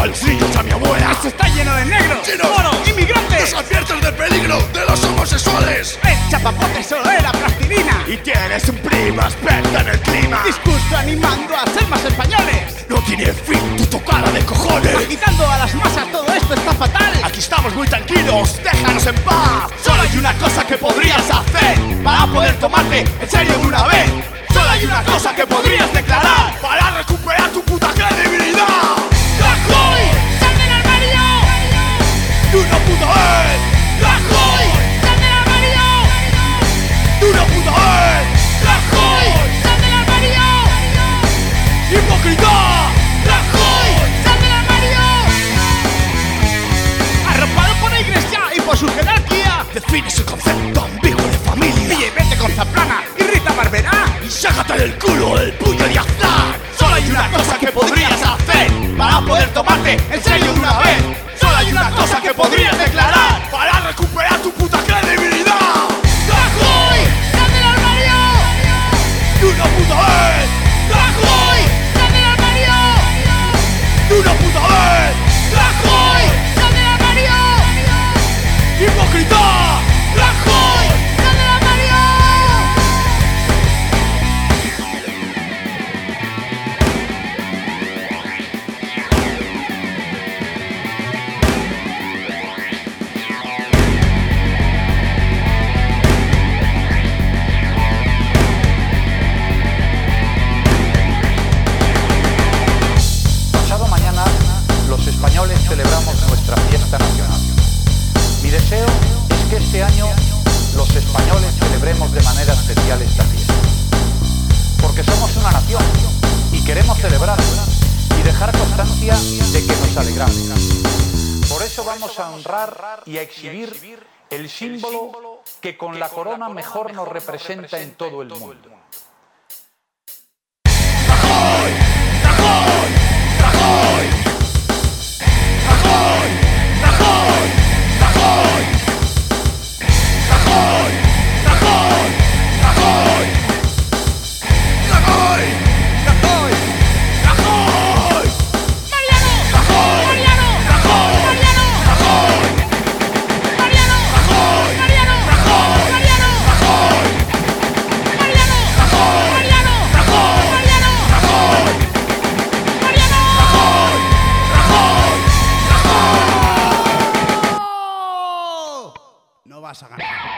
a los niños, a mi abuela. Esto está lleno de negros, Chinos, moros, inmigrantes. Nos adviertes del peligro de los homosexuales. El chapapote solo era plastilina. Y tienes un primo experto en el clima. Discurso animando a ser más españoles. No tiene fin tu tocada de cojones. Agitando a las masas, todo esto está fatal. Aquí estamos muy tranquilos, déjanos en paz. Solo hay una cosa que podrías hacer para poder tomarte en serio de una vez. Solo hay una cosa que podrías declarar para recuperar tu puta credibilidad. ¡Rajoy! ¡Sal del armario! ¡De una puta vez! ¡Rajoy! ¡Sal del armario! ¡De una puta vez! ¡Rajoy! ¡Sal del armario! ¡Hipócrita! ¡Rajoy! ¡Sal del armario! Arropado por la iglesia y por su jerarquía. Define su concepto ambiguo de familia. Y vete con Zaplana y Rita Barberá. Y sácate del culo el puño de azar. Solo hay una cosa que podrías hacer para poder tomarte en serio de una vez. Solo hay una cosa que podrías declarar para recuperar tu puta credibilidad. ¡Rajoy! ¡Sal del armario! ¡De una puta vez! ¡Rajoy! ¡Sal del armario! ¡De una puta vez! ¡Rajoy! ¡Sal del armario! ¡Hipócrita! ¡Rajoy! ¡Sal del armario! Pasado mañana, los españoles celebramos nuestra fiesta nacional. Mi deseo es que este año los españoles celebremos de manera especial esta fiesta. Porque somos una nación y queremos celebrarla y dejar constancia de que nos alegramos. Por eso vamos a honrar y a exhibir el símbolo que con la corona mejor nos representa en todo el mundo. ¡Rajoy! ¡Rajoy! ¡Rajoy! ¡Rajoy! ¡Rajoy! ¡Rajoy! ¡Rajoy! ¡Rajoy! ¡Rajoy! ¡Rajoy! ¡Rajoy! ¡Rajoy! ¡Mariano! ¡Rajoy! ¡Mariano! ¡Rajoy! ¡Mariano! ¡Rajoy! ¡Mariano! ¡Rajoy! ¡Mariano! ¡Rajoy! ¡Mariano! ¡Rajoy! ¡Mariano! ¡Rajoy! ¡Mariano! ¡Rajoy! ¡Mariano! ¡Rajoy! ¡Mariano! ¡Rajoy! ¡Rajoy! ¡Rajoy! No vas a ganar.